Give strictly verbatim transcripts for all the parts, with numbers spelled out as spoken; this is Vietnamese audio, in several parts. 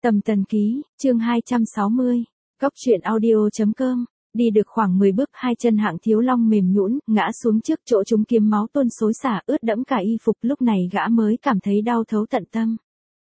Tầm Tần Ký, chương hai trăm sáu mươi, Cóc truyện audio.com. Đi được khoảng mười bước, hai chân Hạng Thiếu Long mềm nhũn, ngã xuống trước chỗ chúng kiếm máu tuôn xối xả, ướt đẫm cả y phục, lúc này gã mới cảm thấy đau thấu tận tâm.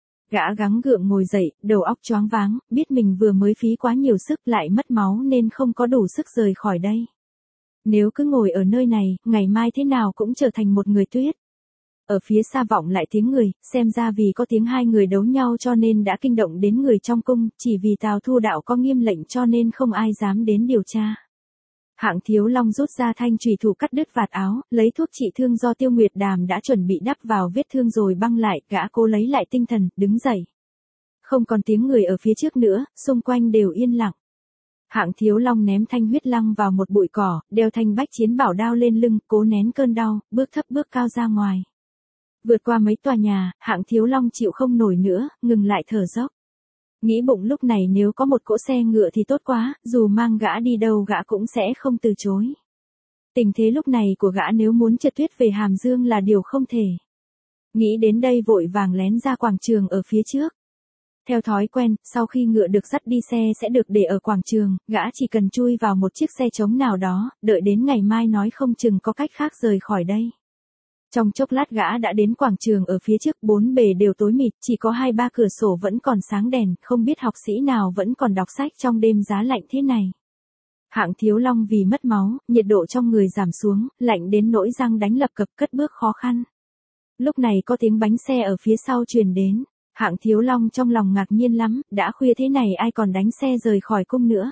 Gã gắng gượng ngồi dậy, đầu óc choáng váng, biết mình vừa mới phí quá nhiều sức lại mất máu nên không có đủ sức rời khỏi đây. Nếu cứ ngồi ở nơi này, ngày mai thế nào cũng trở thành một người tuyết. Ở phía xa vọng lại tiếng người, xem ra vì có tiếng hai người đấu nhau cho nên đã kinh động đến người trong cung, chỉ vì Tào Thu Đạo có nghiêm lệnh cho nên không ai dám đến điều tra. Hạng Thiếu Long rút ra thanh chùy thủ cắt đứt vạt áo, lấy thuốc trị thương do Tiêu Nguyệt Đàm đã chuẩn bị đắp vào vết thương rồi băng lại, gã cố lấy lại tinh thần, đứng dậy. Không còn tiếng người ở phía trước nữa, xung quanh đều yên lặng. Hạng Thiếu Long ném thanh huyết lăng vào một bụi cỏ, đeo thanh bách chiến bảo đao lên lưng, cố nén cơn đau, bước thấp bước cao ra ngoài. Vượt qua mấy tòa nhà, Hạng Thiếu Long chịu không nổi nữa, ngừng lại thở dốc. Nghĩ bụng lúc này nếu có một cỗ xe ngựa thì tốt quá, dù mang gã đi đâu gã cũng sẽ không từ chối. Tình thế lúc này của gã nếu muốn trượt tuyết về Hàm Dương là điều không thể. Nghĩ đến đây vội vàng lén ra quảng trường ở phía trước. Theo thói quen, sau khi ngựa được dắt đi xe sẽ được để ở quảng trường, gã chỉ cần chui vào một chiếc xe trống nào đó, đợi đến ngày mai nói không chừng có cách khác rời khỏi đây. Trong chốc lát gã đã đến quảng trường ở phía trước, bốn bề đều tối mịt, chỉ có hai ba cửa sổ vẫn còn sáng đèn, không biết học sĩ nào vẫn còn đọc sách trong đêm giá lạnh thế này. Hạng Thiếu Long vì mất máu, nhiệt độ trong người giảm xuống, lạnh đến nỗi răng đánh lập cập, cất bước khó khăn. Lúc này có tiếng bánh xe ở phía sau truyền đến, Hạng Thiếu Long trong lòng ngạc nhiên lắm, đã khuya thế này ai còn đánh xe rời khỏi cung nữa.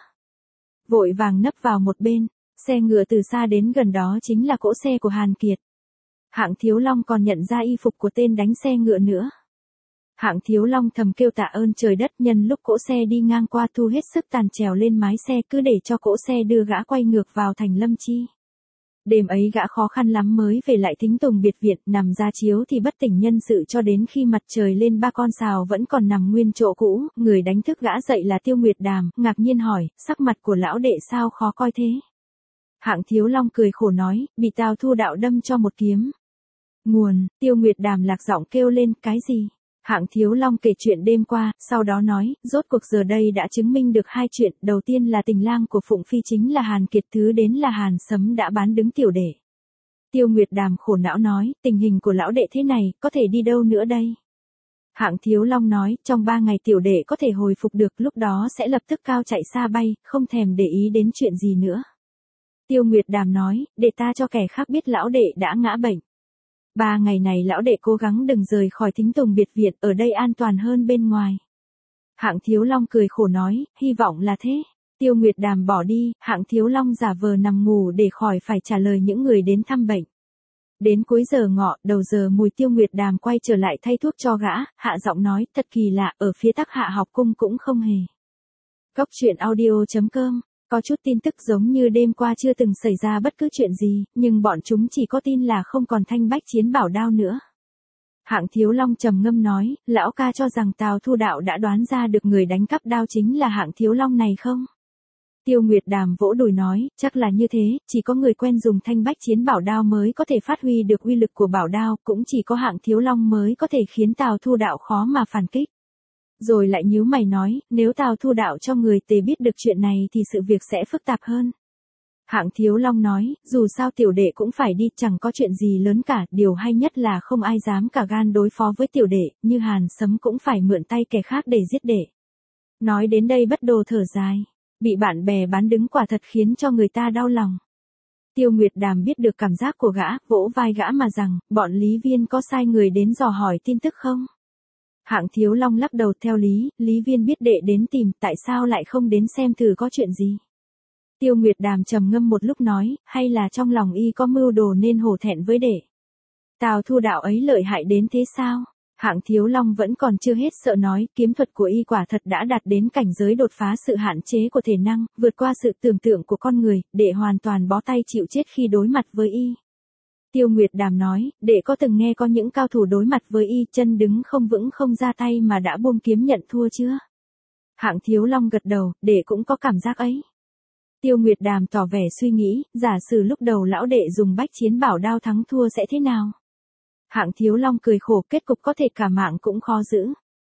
Vội vàng nấp vào một bên, xe ngựa từ xa đến gần đó chính là cỗ xe của Hàn Kiệt. Hạng Thiếu Long còn nhận ra y phục của tên đánh xe ngựa nữa. Hạng Thiếu Long thầm kêu tạ ơn trời đất, nhân lúc cỗ xe đi ngang qua thu hết sức tàn trèo lên mái xe, cứ để cho cỗ xe đưa gã quay ngược vào thành Lâm Chi. Đêm ấy gã khó khăn lắm mới về lại Thính Tùng biệt viện, nằm ra chiếu thì bất tỉnh nhân sự cho đến khi mặt trời lên ba con sào vẫn còn nằm nguyên chỗ cũ, người đánh thức gã dậy là Tiêu Nguyệt Đàm, ngạc nhiên hỏi, sắc mặt của lão đệ sao khó coi thế? Hạng Thiếu Long cười khổ nói, bị Tào Thu Đạo đâm cho một kiếm. Nguồn, Tiêu Nguyệt Đàm lạc giọng kêu lên, cái gì? Hạng Thiếu Long kể chuyện đêm qua, sau đó nói, rốt cuộc giờ đây đã chứng minh được hai chuyện, đầu tiên là tình lang của Phụng Phi chính là Hàn Kiệt, thứ đến là Hàn Sấm đã bán đứng tiểu đệ. Tiêu Nguyệt Đàm khổ não nói, tình hình của lão đệ thế này, có thể đi đâu nữa đây? Hạng Thiếu Long nói, trong ba ngày tiểu đệ có thể hồi phục được, lúc đó sẽ lập tức cao chạy xa bay, không thèm để ý đến chuyện gì nữa. Tiêu Nguyệt Đàm nói, để ta cho kẻ khác biết lão đệ đã ngã bệnh. Ba ngày này lão đệ cố gắng đừng rời khỏi Thính Tùng biệt viện, ở đây an toàn hơn bên ngoài. Hạng Thiếu Long cười khổ nói, hy vọng là thế. Tiêu Nguyệt Đàm bỏ đi, Hạng Thiếu Long giả vờ nằm ngủ để khỏi phải trả lời những người đến thăm bệnh. Đến cuối giờ ngọ, đầu giờ mùi, Tiêu Nguyệt Đàm quay trở lại thay thuốc cho gã, hạ giọng nói, thật kỳ lạ, ở phía Tắc Hạ học cung cũng không hề. Cóc truyện audio.com. Có chút tin tức giống như đêm qua chưa từng xảy ra bất cứ chuyện gì, nhưng bọn chúng chỉ có tin là không còn thanh bách chiến bảo đao nữa. Hạng Thiếu Long trầm ngâm nói, lão ca cho rằng Tào Thu Đạo đã đoán ra được người đánh cắp đao chính là Hạng Thiếu Long này không? Tiêu Nguyệt Đàm vỗ đùi nói, chắc là như thế, chỉ có người quen dùng thanh bách chiến bảo đao mới có thể phát huy được uy lực của bảo đao, cũng chỉ có Hạng Thiếu Long mới có thể khiến Tào Thu Đạo khó mà phản kích. Rồi lại nhíu mày nói, nếu Tào Thu Đạo cho người tề biết được chuyện này thì sự việc sẽ phức tạp hơn. Hạng Thiếu Long nói, dù sao tiểu đệ cũng phải đi, chẳng có chuyện gì lớn cả, điều hay nhất là không ai dám cả gan đối phó với tiểu đệ, như Hàn Sấm cũng phải mượn tay kẻ khác để giết đệ. Nói đến đây bất đồ thở dài, bị bạn bè bán đứng quả thật khiến cho người ta đau lòng. Tiêu Nguyệt Đàm biết được cảm giác của gã, vỗ vai gã mà rằng, bọn Lý Viên có sai người đến dò hỏi tin tức không? Hạng Thiếu Long lắc đầu, theo lý, Lý Viên biết đệ đến tìm, tại sao lại không đến xem thử có chuyện gì? Tiêu Nguyệt Đàm trầm ngâm một lúc nói, hay là trong lòng y có mưu đồ nên hổ thẹn với đệ? Tào Thu Đạo ấy lợi hại đến thế sao? Hạng Thiếu Long vẫn còn chưa hết sợ nói, kiếm thuật của y quả thật đã đạt đến cảnh giới đột phá sự hạn chế của thể năng, vượt qua sự tưởng tượng của con người, đệ hoàn toàn bó tay chịu chết khi đối mặt với y. Tiêu Nguyệt Đàm nói, đệ có từng nghe có những cao thủ đối mặt với y, chân đứng không vững không ra tay mà đã buông kiếm nhận thua chưa? Hạng Thiếu Long gật đầu, đệ cũng có cảm giác ấy. Tiêu Nguyệt Đàm tỏ vẻ suy nghĩ, giả sử lúc đầu lão đệ dùng bách chiến bảo đao thắng thua sẽ thế nào? Hạng Thiếu Long cười khổ, kết cục có thể cả mạng cũng khó giữ.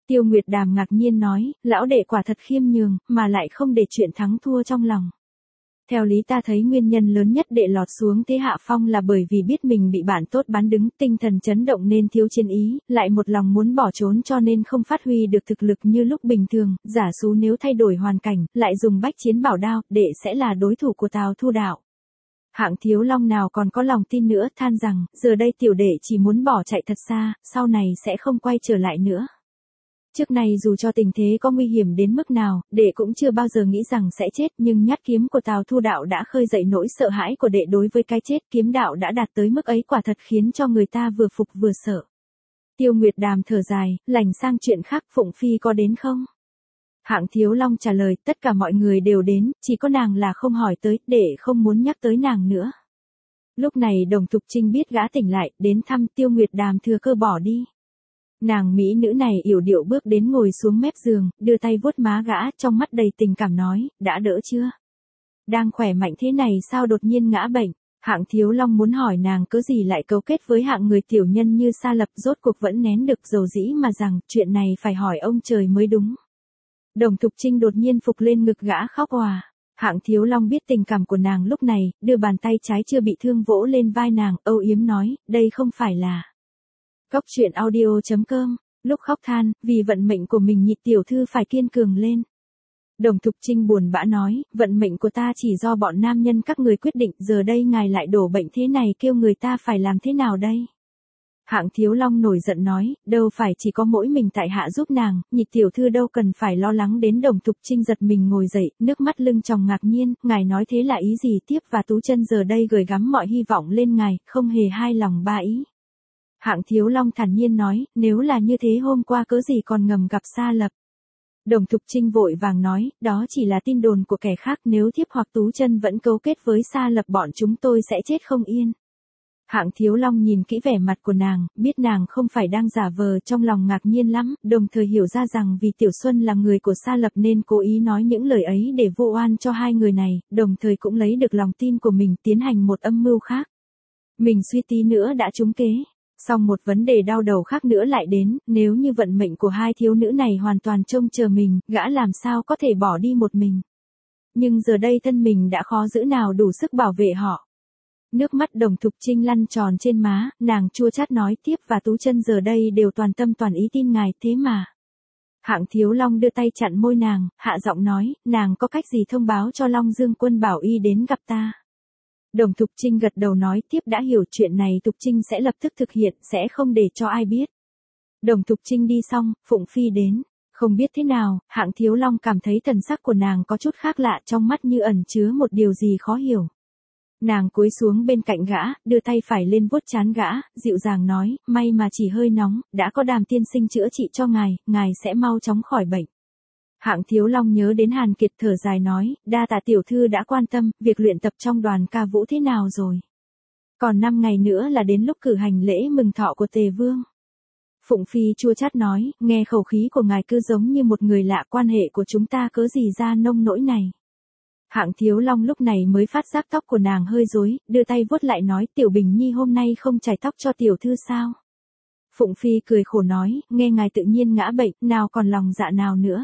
Tiêu Nguyệt Đàm ngạc nhiên nói, lão đệ quả thật khiêm nhường, mà lại không để chuyện thắng thua trong lòng. Theo lý ta thấy nguyên nhân lớn nhất đệ lọt xuống thế hạ phong là bởi vì biết mình bị bạn tốt bán đứng, tinh thần chấn động nên thiếu chiến ý, lại một lòng muốn bỏ trốn cho nên không phát huy được thực lực như lúc bình thường, giả số nếu thay đổi hoàn cảnh, lại dùng bách chiến bảo đao, đệ sẽ là đối thủ của Tào Thu Đạo. Hạng Thiếu Long nào còn có lòng tin nữa, than rằng, giờ đây tiểu đệ chỉ muốn bỏ chạy thật xa, sau này sẽ không quay trở lại nữa. Trước này dù cho tình thế có nguy hiểm đến mức nào, đệ cũng chưa bao giờ nghĩ rằng sẽ chết, nhưng nhát kiếm của Tào Thu Đạo đã khơi dậy nỗi sợ hãi của đệ đối với cái chết, kiếm đạo đã đạt tới mức ấy quả thật khiến cho người ta vừa phục vừa sợ. Tiêu Nguyệt Đàm thở dài, lành sang chuyện khác, Phụng Phi có đến không? Hạng Thiếu Long trả lời, tất cả mọi người đều đến, chỉ có nàng là không hỏi tới, đệ không muốn nhắc tới nàng nữa. Lúc này Đồng Thục Trinh biết gã tỉnh lại, đến thăm Tiêu Nguyệt Đàm thừa cơ bỏ đi. Nàng mỹ nữ này yểu điệu bước đến ngồi xuống mép giường, đưa tay vuốt má gã, trong mắt đầy tình cảm nói, đã đỡ chưa? Đang khỏe mạnh thế này sao đột nhiên ngã bệnh? Hạng Thiếu Long muốn hỏi nàng cớ gì lại cấu kết với hạng người tiểu nhân như Sa Lập, rốt cuộc vẫn nén được dầu dĩ mà rằng, chuyện này phải hỏi ông trời mới đúng. Đồng Thục Trinh đột nhiên phục lên ngực gã khóc òa. Hạng Thiếu Long biết tình cảm của nàng lúc này, đưa bàn tay trái chưa bị thương vỗ lên vai nàng, âu yếm nói, đây không phải là... Cốc truyện audio chấm com, lúc khóc than, vì vận mệnh của mình nhị tiểu thư phải kiên cường lên. Đồng Thục Trinh buồn bã nói, vận mệnh của ta chỉ do bọn nam nhân các người quyết định, giờ đây ngài lại đổ bệnh thế này kêu người ta phải làm thế nào đây? Hạng Thiếu Long nổi giận nói, đâu phải chỉ có mỗi mình tại hạ giúp nàng, nhị tiểu thư đâu cần phải lo lắng đến. Đồng Thục Trinh giật mình ngồi dậy, nước mắt lưng tròng ngạc nhiên, ngài nói thế là ý gì? Tiếp và Tú Chân giờ đây gửi gắm mọi hy vọng lên ngài, không hề hai lòng ba ý. Hạng Thiếu Long thản nhiên nói, nếu là như thế hôm qua cớ gì còn ngầm gặp Sa Lập. Đồng Thục Trinh vội vàng nói, đó chỉ là tin đồn của kẻ khác, nếu Thiếp hoặc Tú Chân vẫn cấu kết với Sa Lập bọn chúng tôi sẽ chết không yên. Hạng Thiếu Long nhìn kỹ vẻ mặt của nàng, biết nàng không phải đang giả vờ, trong lòng ngạc nhiên lắm, đồng thời hiểu ra rằng vì Tiểu Xuân là người của Sa Lập nên cố ý nói những lời ấy để vô oan cho hai người này, đồng thời cũng lấy được lòng tin của mình tiến hành một âm mưu khác. Mình suy tí nữa đã trúng kế. Song một vấn đề đau đầu khác nữa lại đến, nếu như vận mệnh của hai thiếu nữ này hoàn toàn trông chờ mình, gã làm sao có thể bỏ đi một mình. Nhưng giờ đây thân mình đã khó giữ nào đủ sức bảo vệ họ. Nước mắt Đồng Thục Trinh lăn tròn trên má, nàng chua chát nói, Tiếp và Tú Chân giờ đây đều toàn tâm toàn ý tin ngài, thế mà. Hạng Thiếu Long đưa tay chặn môi nàng, hạ giọng nói, nàng có cách gì thông báo cho Long Dương Quân bảo y đến gặp ta. Đồng Thục Trinh gật đầu nói, Tiếp đã hiểu, chuyện này Thục Trinh sẽ lập tức thực hiện, sẽ không để cho ai biết. Đồng Thục Trinh đi xong, Phụng Phi đến. Không biết thế nào, Hạng Thiếu Long cảm thấy thần sắc của nàng có chút khác lạ, trong mắt như ẩn chứa một điều gì khó hiểu. Nàng cúi xuống bên cạnh gã, đưa tay phải lên vuốt trán gã, dịu dàng nói, may mà chỉ hơi nóng, đã có Đàm tiên sinh chữa trị cho ngài, ngài sẽ mau chóng khỏi bệnh. Hạng Thiếu Long nhớ đến Hàn Kiệt thở dài nói, đa tạ tiểu thư đã quan tâm, việc luyện tập trong đoàn ca vũ thế nào rồi? Còn năm ngày nữa là đến lúc cử hành lễ mừng thọ của Tề Vương. Phụng Phi chua chát nói, nghe khẩu khí của ngài cứ giống như một người lạ, quan hệ của chúng ta cớ gì ra nông nỗi này. Hạng Thiếu Long lúc này mới phát giác tóc của nàng hơi rối, đưa tay vuốt lại nói, Tiểu Bình Nhi hôm nay không chải tóc cho tiểu thư sao? Phụng Phi cười khổ nói, nghe ngài tự nhiên ngã bệnh, nào còn lòng dạ nào nữa.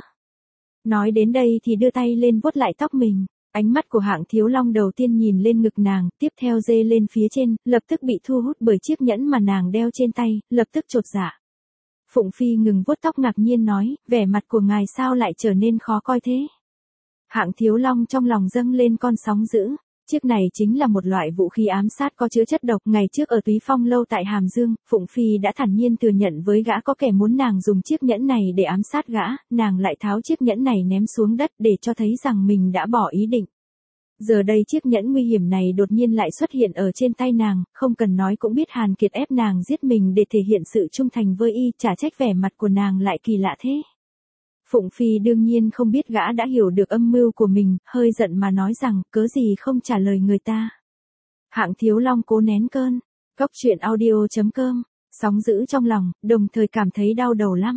Nói đến đây thì đưa tay lên vuốt lại tóc mình. Ánh mắt của Hạng Thiếu Long đầu tiên nhìn lên ngực nàng, tiếp theo dê lên phía trên, lập tức bị thu hút bởi chiếc nhẫn mà nàng đeo trên tay, lập tức chột dạ. Phụng Phi ngừng vuốt tóc ngạc nhiên nói, vẻ mặt của ngài sao lại trở nên khó coi thế? Hạng Thiếu Long trong lòng dâng lên con sóng dữ. Chiếc này chính là một loại vũ khí ám sát có chứa chất độc. Ngày trước ở Túy Phong lâu tại Hàm Dương, Phụng Phi đã thản nhiên thừa nhận với gã có kẻ muốn nàng dùng chiếc nhẫn này để ám sát gã, nàng lại tháo chiếc nhẫn này ném xuống đất để cho thấy rằng mình đã bỏ ý định. Giờ đây chiếc nhẫn nguy hiểm này đột nhiên lại xuất hiện ở trên tay nàng, không cần nói cũng biết Hàn Kiệt ép nàng giết mình để thể hiện sự trung thành với y, chả trách vẻ mặt của nàng lại kỳ lạ thế. Phụng Phi đương nhiên không biết gã đã hiểu được âm mưu của mình, hơi giận mà nói rằng, cớ gì không trả lời người ta. Hạng Thiếu Long cố nén cơn. Cốc truyện audio chấm com, sóng dữ trong lòng, đồng thời cảm thấy đau đầu lắm.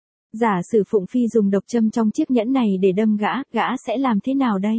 Giả sử Phụng Phi dùng độc châm trong chiếc nhẫn này để đâm gã, gã sẽ làm thế nào đây?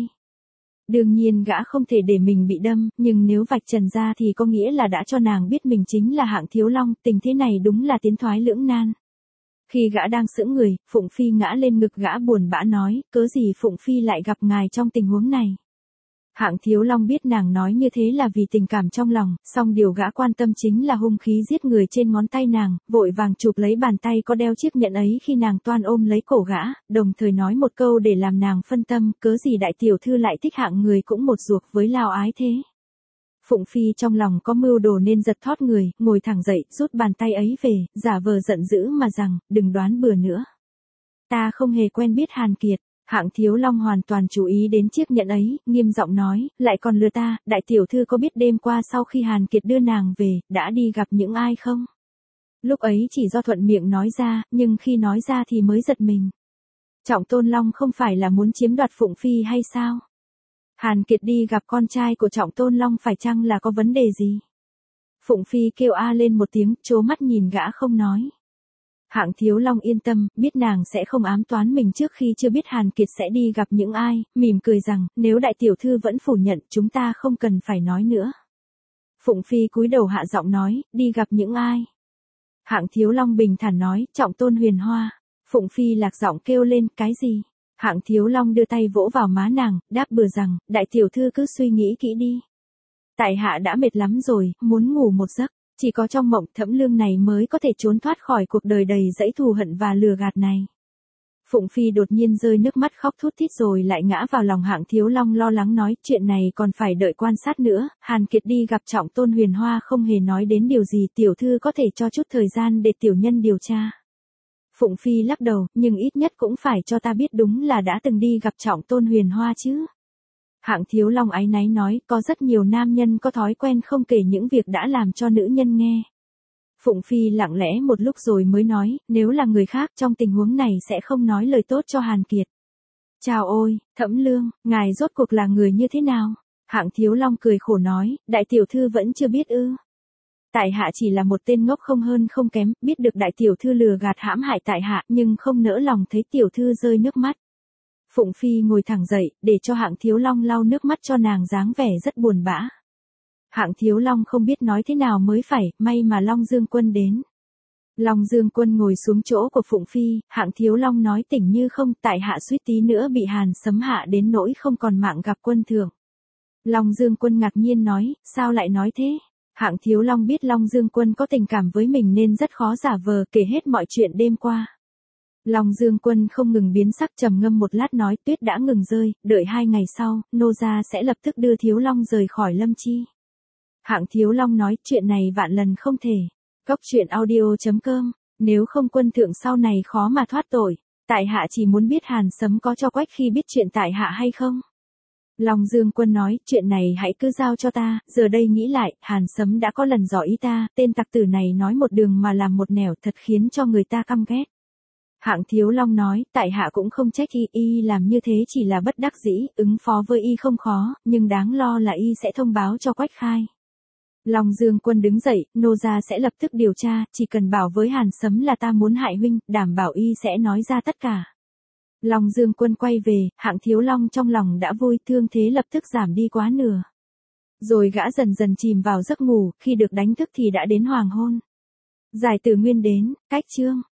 Đương nhiên gã không thể để mình bị đâm, nhưng nếu vạch trần ra thì có nghĩa là đã cho nàng biết mình chính là Hạng Thiếu Long, tình thế này đúng là tiến thoái lưỡng nan. Khi gã đang sững người, Phụng Phi ngã lên ngực gã buồn bã nói, cớ gì Phụng Phi lại gặp ngài trong tình huống này. Hạng Thiếu Long biết nàng nói như thế là vì tình cảm trong lòng, song điều gã quan tâm chính là hung khí giết người trên ngón tay nàng, vội vàng chụp lấy bàn tay có đeo chiếc nhẫn ấy khi nàng toan ôm lấy cổ gã, đồng thời nói một câu để làm nàng phân tâm, cớ gì đại tiểu thư lại thích hạng người cũng một ruột với Lao Ái thế. Phụng Phi trong lòng có mưu đồ nên giật thót người, ngồi thẳng dậy, rút bàn tay ấy về, giả vờ giận dữ mà rằng, đừng đoán bừa nữa. Ta không hề quen biết Hàn Kiệt. Hạng Thiếu Long hoàn toàn chú ý đến chiếc nhẫn ấy, nghiêm giọng nói, lại còn lừa ta, đại tiểu thư có biết đêm qua sau khi Hàn Kiệt đưa nàng về, đã đi gặp những ai không? Lúc ấy chỉ do thuận miệng nói ra, nhưng khi nói ra thì mới giật mình. Trọng Tôn Long không phải là muốn chiếm đoạt Phụng Phi hay sao? Hàn Kiệt đi gặp con trai của Trọng Tôn Long phải chăng là có vấn đề gì? Phụng Phi kêu a lên một tiếng, trố mắt nhìn gã không nói. Hạng Thiếu Long yên tâm, biết nàng sẽ không ám toán mình trước khi chưa biết Hàn Kiệt sẽ đi gặp những ai, mỉm cười rằng, nếu đại tiểu thư vẫn phủ nhận, chúng ta không cần phải nói nữa. Phụng Phi cúi đầu hạ giọng nói, đi gặp những ai? Hạng Thiếu Long bình thản nói, Trọng Tôn Huyền Hoa. Phụng Phi lạc giọng kêu lên, cái gì? Hạng Thiếu Long đưa tay vỗ vào má nàng, đáp bừa rằng, đại tiểu thư cứ suy nghĩ kỹ đi. Tại hạ đã mệt lắm rồi, muốn ngủ một giấc. Chỉ có trong mộng Thẩm Lương này mới có thể trốn thoát khỏi cuộc đời đầy dẫy thù hận và lừa gạt này. Phụng Phi đột nhiên rơi nước mắt khóc thút thít rồi lại ngã vào lòng Hạng Thiếu Long lo lắng nói, chuyện này còn phải đợi quan sát nữa, Hàn Kiệt đi gặp Trọng Tôn Huyền Hoa không hề nói đến điều gì, tiểu thư có thể cho chút thời gian để tiểu nhân điều tra. Phụng Phi lắc đầu, nhưng ít nhất cũng phải cho ta biết đúng là đã từng đi gặp Trọng Tôn Huyền Hoa chứ. Hạng Thiếu Long áy náy nói, có rất nhiều nam nhân có thói quen không kể những việc đã làm cho nữ nhân nghe. Phụng Phi lặng lẽ một lúc rồi mới nói, nếu là người khác trong tình huống này sẽ không nói lời tốt cho Hàn Kiệt. Chào ôi, Thẩm Lương, ngài rốt cuộc là người như thế nào? Hạng Thiếu Long cười khổ nói, đại tiểu thư vẫn chưa biết ư. Tại hạ chỉ là một tên ngốc không hơn không kém, biết được đại tiểu thư lừa gạt hãm hại tại hạ, nhưng không nỡ lòng thấy tiểu thư rơi nước mắt. Phụng Phi ngồi thẳng dậy, để cho Hạng Thiếu Long lau nước mắt cho nàng dáng vẻ rất buồn bã. Hạng Thiếu Long không biết nói thế nào mới phải, may mà Long Dương Quân đến. Long Dương Quân ngồi xuống chỗ của Phụng Phi, Hạng Thiếu Long nói tỉnh như không, tại hạ suýt tí nữa bị Hàn Sấm hạ đến nỗi không còn mạng gặp quân thượng. Long Dương Quân ngạc nhiên nói, sao lại nói thế? Hạng Thiếu Long biết Long Dương Quân có tình cảm với mình nên rất khó giả vờ, kể hết mọi chuyện đêm qua. Long Dương Quân không ngừng biến sắc, trầm ngâm một lát nói, tuyết đã ngừng rơi, đợi hai ngày sau, nô gia sẽ lập tức đưa Thiếu Long rời khỏi Lâm Chi. Hạng Thiếu Long nói, chuyện này vạn lần không thể. Cốc truyện audio chấm com, nếu không quân thượng sau này khó mà thoát tội, tại hạ chỉ muốn biết Hàn Sấm có cho quách khi biết chuyện tại hạ hay không. Long Dương Quân nói, chuyện này hãy cứ giao cho ta, giờ đây nghĩ lại, Hàn Sấm đã có lần dò ý ta, tên tặc tử này nói một đường mà làm một nẻo, thật khiến cho người ta căm ghét. Hạng Thiếu Long nói, tại hạ cũng không trách y, y làm như thế chỉ là bất đắc dĩ, ứng phó với y không khó, nhưng đáng lo là y sẽ thông báo cho Quách Khai. Long Dương Quân đứng dậy, nô gia sẽ lập tức điều tra, chỉ cần bảo với Hàn Sấm là ta muốn hại huynh, đảm bảo y sẽ nói ra tất cả. Long Dương Quân quay về, Hạng Thiếu Long trong lòng đã vui, thương thế lập tức giảm đi quá nửa. Rồi gã dần dần chìm vào giấc ngủ, khi được đánh thức thì đã đến hoàng hôn. Giải Tử Nguyên đến, cách chương.